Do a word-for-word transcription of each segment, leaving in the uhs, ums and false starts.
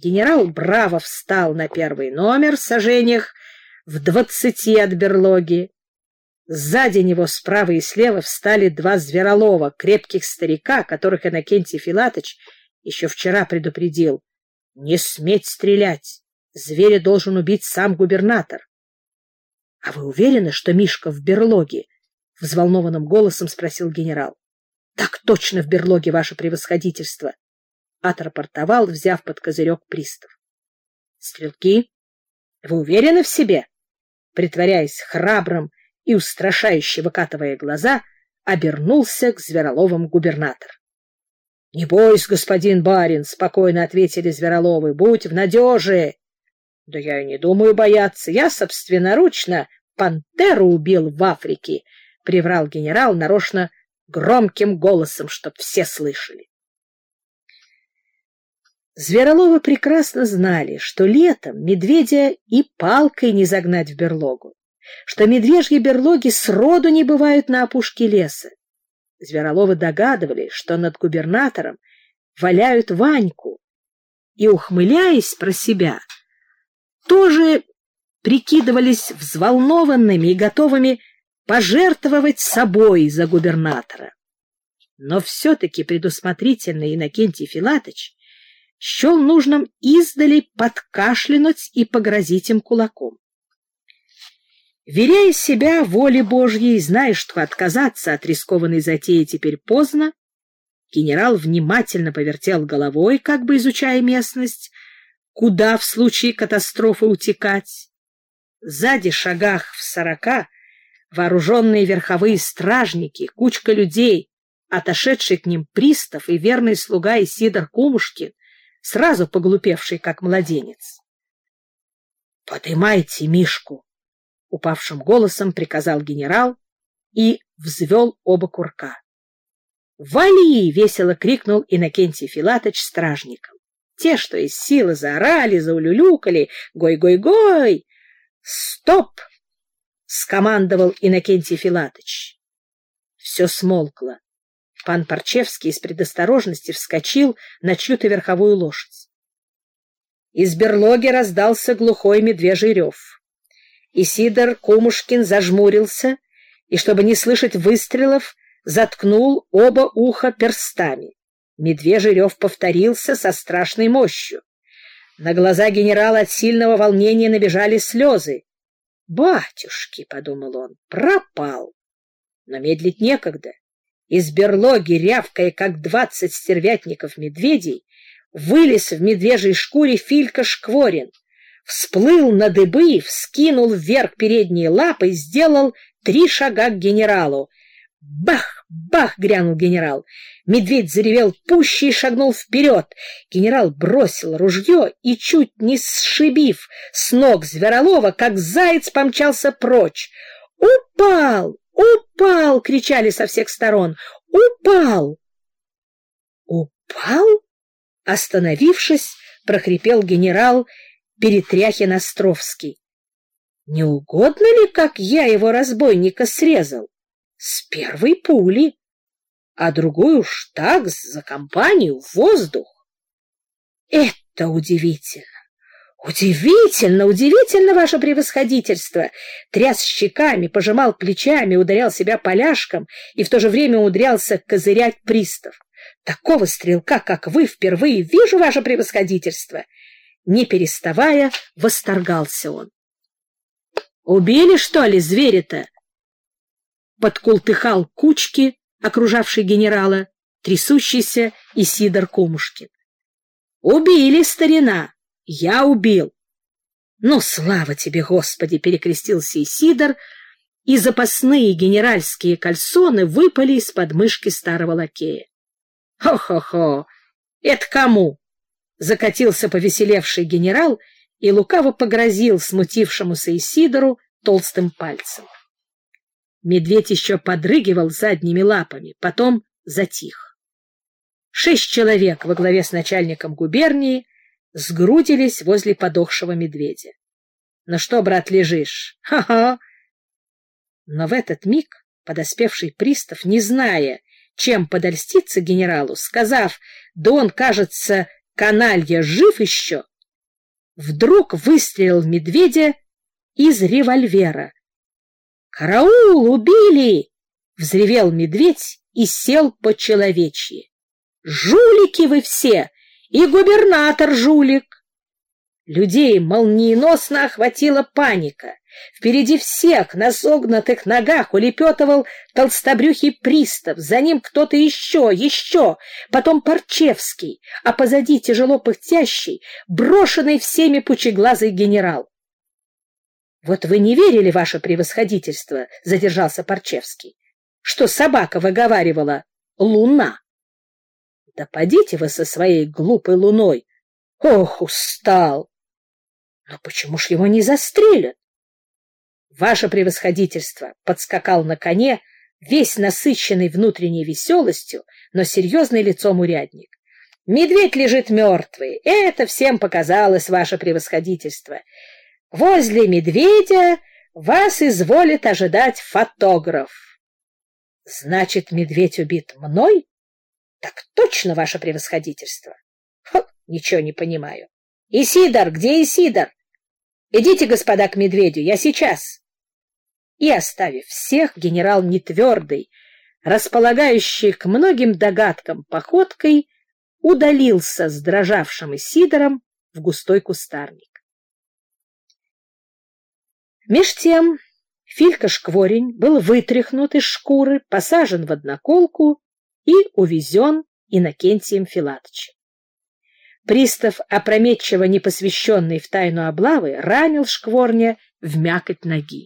Генерал браво встал на первый номер в сажениях в двадцати от берлоги. Сзади него справа и слева встали два зверолова, крепких старика, которых Иннокентий Филатыч еще вчера предупредил: не сметь стрелять, зверя должен убить сам губернатор. — А вы уверены, что Мишка в берлоге? — взволнованным голосом спросил генерал. — Так точно в берлоге, ваше превосходительство, — отрапортовал, взяв под козырек пристав. — Стрелки, вы уверены в себе? Притворяясь храбрым и устрашающе выкатывая глаза, обернулся к звероловам губернатор. — Не бойся, господин барин, — спокойно ответили звероловы, — будь в надеже. — Да я и не думаю бояться. Я собственноручно пантеру убил в Африке, — приврал генерал нарочно громким голосом, чтоб все слышали. Звероловы прекрасно знали, что летом медведя и палкой не загнать в берлогу, что медвежьи берлоги сроду не бывают на опушке леса. Звероловы догадывались, что над губернатором валяют Ваньку, и, ухмыляясь про себя, тоже прикидывались взволнованными и готовыми пожертвовать собой за губернатора. Но все-таки предусмотрительный Иннокентий Филатыч счел нужным издали подкашлянуть и погрозить им кулаком. Веряя себя воле Божьей, зная, что отказаться от рискованной затеи теперь поздно, генерал внимательно повертел головой, как бы изучая местность, куда в случае катастрофы утекать. Сзади, шагах в сорока, вооруженные верховые стражники, кучка людей, отошедший к ним пристав и верный слуга Исидор Кумушкин, сразу поглупевший, как младенец. — Подымайте Мишку! — упавшим голосом приказал генерал и взвел оба курка. — Вали! — весело крикнул Иннокентий Филатыч стражникам. Те, что из силы, заорали, заулюлюкали: «Гой-гой-гой!» «Стоп!» — скомандовал Иннокентий Филатыч. Все смолкло. Пан Парчевский из предосторожности вскочил на чью-то верховую лошадь. Из берлоги раздался глухой медвежий рев. Исидор Кумушкин зажмурился и, чтобы не слышать выстрелов, заткнул оба уха перстами. Медвежий рев повторился со страшной мощью. На глаза генерала от сильного волнения набежали слезы. «Батюшки!» — подумал он, — пропал. Но медлить некогда. Из берлоги, рявкая, как двадцать стервятников медведей, вылез в медвежьей шкуре Филька Шкворин, всплыл на дыбы, вскинул вверх передние лапы и сделал три шага к генералу. Бах! Бах! — грянул генерал. Медведь заревел пуще и шагнул вперед. Генерал бросил ружье и, чуть не сшибив с ног Зверолова, как заяц помчался прочь. «Упал! Упал!» — кричали со всех сторон. «Упал!» «Упал?» — остановившись, прохрипел генерал Перетряхин-Островский. «Не угодно ли, как я его, разбойника, срезал? С первой пули, а другую уж так, за компанию, в воздух. Это удивительно! Удивительно, удивительно, ваше превосходительство!» Тряс щеками, пожимал плечами, ударял себя поляшком и в то же время умудрялся козырять пристав. «Такого стрелка, как вы, впервые вижу, ваше превосходительство!» Не переставая, восторгался он. «Убили, что ли, зверя-то?» Подкултыхал кучки, окружавший генерала, трясущийся Исидор Кумушкин. «Убили, старина! Я убил!» «Ну, слава тебе, Господи!» — перекрестился Исидор, и запасные генеральские кальсоны выпали из подмышки старого лакея. «Хо-хо-хо! Это кому?» — закатился повеселевший генерал и лукаво погрозил смутившемуся Исидору толстым пальцем. Медведь еще подрыгивал задними лапами, потом затих. Шесть человек во главе с начальником губернии сгрудились возле подохшего медведя. «Ну что, брат, лежишь? Ха-ха!» Но в этот миг подоспевший пристав, не зная, чем подольститься генералу, сказав: «Да он, кажется, каналья, жив еще», вдруг выстрелил в медведя из револьвера. «Караул! Убили!» — взревел медведь и сел по-человечьи. «Жулики вы все! И губернатор жулик!» Людей молниеносно охватила паника. Впереди всех на согнутых ногах улепетывал толстобрюхий пристав, за ним кто-то еще, еще, потом Парчевский, а позади тяжело пыхтящий, брошенный всеми пучеглазый генерал. — Вот вы не верили, ваше превосходительство, — задержался Парчевский, — что собака выговаривала «луна». Да подите вы со своей глупой луной. Ох, устал! Но почему ж его не застрелят? Ваше превосходительство подскакал на коне, весь насыщенный внутренней веселостью, но серьезный лицом урядник. Медведь лежит мертвый. Это всем показалось, ваше превосходительство. Возле медведя вас изволит ожидать фотограф. Значит, медведь убит мной? Так точно, ваше превосходительство. Ха, ничего не понимаю. Исидор, где Исидор? Идите, господа, к медведю, я сейчас. И, оставив всех, генерал нетвердый, располагающий к многим догадкам походкой, удалился с дрожавшим Исидором в густой кустарник. Меж тем Филька-шкворень был вытряхнут из шкуры, посажен в одноколку и увезен Иннокентием Филатычем. Пристав, опрометчиво непосвященный в тайну облавы, ранил шкворня в мякоть ноги.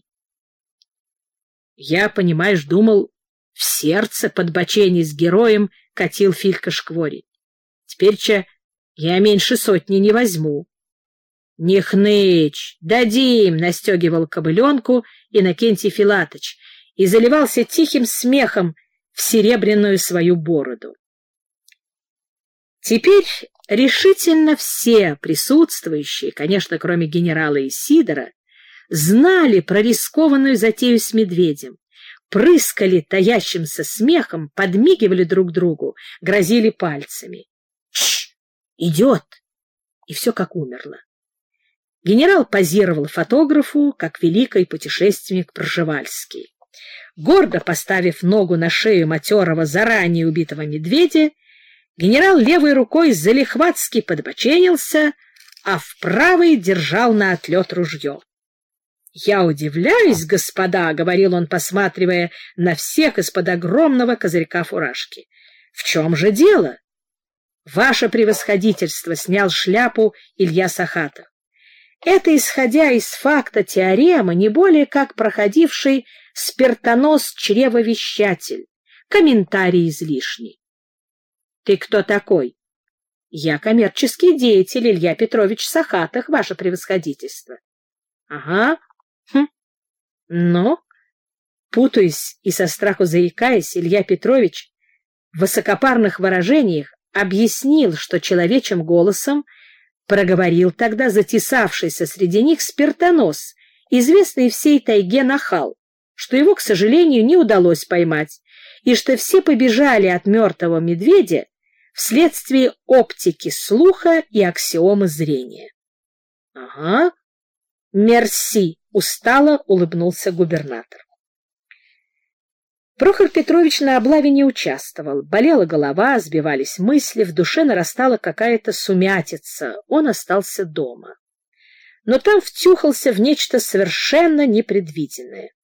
Я, понимаешь, думал, в сердце подбочений с героем катил Филька-шкворень. Теперь-че я меньше сотни не возьму. — Не хнычь, дадим! — настегивал кобыленку Иннокентий Филатыч и заливался тихим смехом в серебряную свою бороду. Теперь решительно все присутствующие, конечно, кроме генерала Исидора, знали про рискованную затею с медведем, прыскали таящимся смехом, подмигивали друг другу, грозили пальцами. «Тш! Идет!» И все как умерло. Генерал позировал фотографу, как великий путешественник Пржевальский. Гордо поставив ногу на шею матерого, заранее убитого медведя, генерал левой рукой залихватски подбоченился, а в правой держал на отлет ружье. «Я удивляюсь, господа», — говорил он, посматривая на всех из-под огромного козырька фуражки. «В чем же дело?» «Ваше превосходительство», — снял шляпу Илья Сахатов. «Это, исходя из факта теоремы, не более как проходивший спиртонос-чревовещатель, комментарий излишний». «Ты кто такой?» «Я коммерческий деятель Илья Петрович Сахатов, ваше превосходительство». «Ага. Хм. Ну?» Путаясь и со страху заикаясь, Илья Петрович в высокопарных выражениях объяснил, что человечьим голосом проговорил тогда затесавшийся среди них спиртонос, известный всей тайге нахал, что его, к сожалению, не удалось поймать, и что все побежали от мертвого медведя вследствие оптики слуха и аксиомы зрения. — Ага, мерси, — устало улыбнулся губернатор. Прохор Петрович на облаве не участвовал. Болела голова, сбивались мысли, в душе нарастала какая-то сумятица. Он остался дома. Но там втюхался в нечто совершенно непредвиденное.